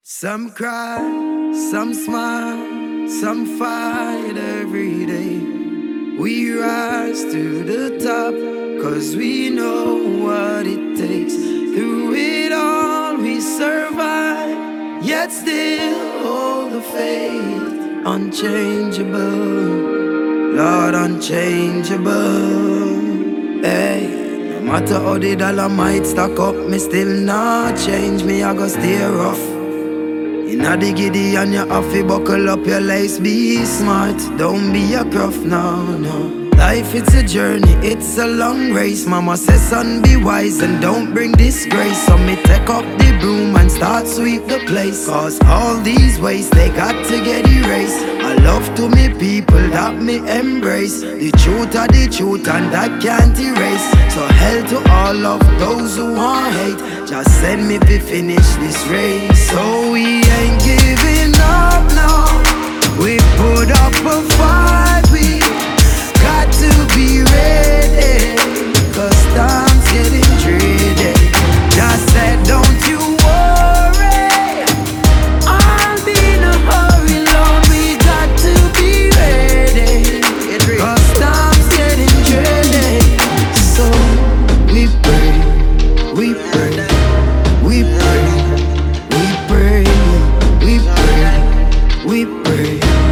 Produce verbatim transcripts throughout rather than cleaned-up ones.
Some cry, some smile, some fight every day. We rise to the top, cause we know what it takes. Through it all we survive, yet still hold the faith. Unchangeable, Lord, unchangeable. Hey, no matter how the dollar might stack up, me still not change. Me I go stay rough. Inna the giddy and you have to buckle up your lace. Be smart, don't be a gruff, no, no. Life it's a journey, it's a long race. Mama says son be wise and don't bring disgrace. So me take up the broom and start sweep the place. Cause all these ways they got to get erased. I love to me people that me embrace. The truth are the truth and that can't erase. So hell to all of those who want hate. Just send me to finish this race. So we ain't giving up now. We put up a fight, we got to be ready, cause time's getting dreary. Just said don't you worry, I'll be in a hurry, Lord. We got to be ready, cause time's getting dreary. So we pray, we pray, we pray, we pray, we pray, we pray.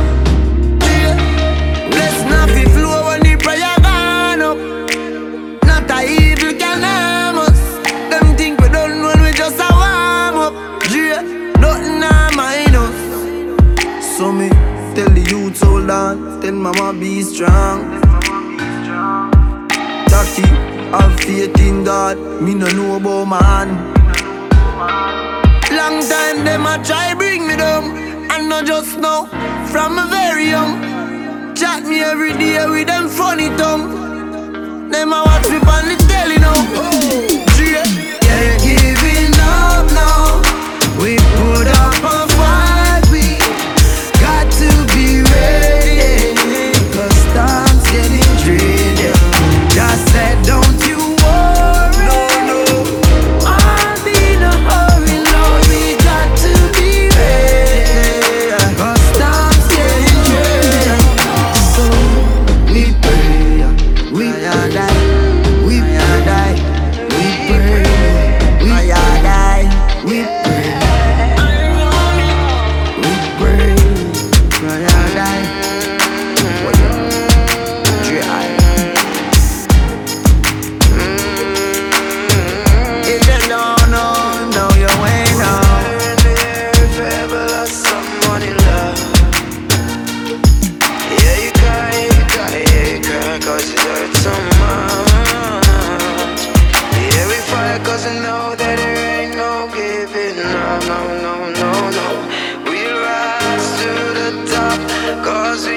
So me tell the youth hold on, tell mama be strong. Taki, have faith in God, me no know about man. Long time them a try bring me down, and not just now, from a very young. Chat me every day with them funny tongue. Them a watch me on the telly now. Oh, yeah. Ain't giving up now. We put up a fight, we got to be ready, cause time's getting dreary. Just said don't you worry, No, no. I'll be in a hurry, Lord. We got to be ready, cause time's getting dreary. So we pray, we die, we die, we pray, we die, we pray. Cause I know that there ain't no giving up, no, no, no, no. We rise to the top, cause we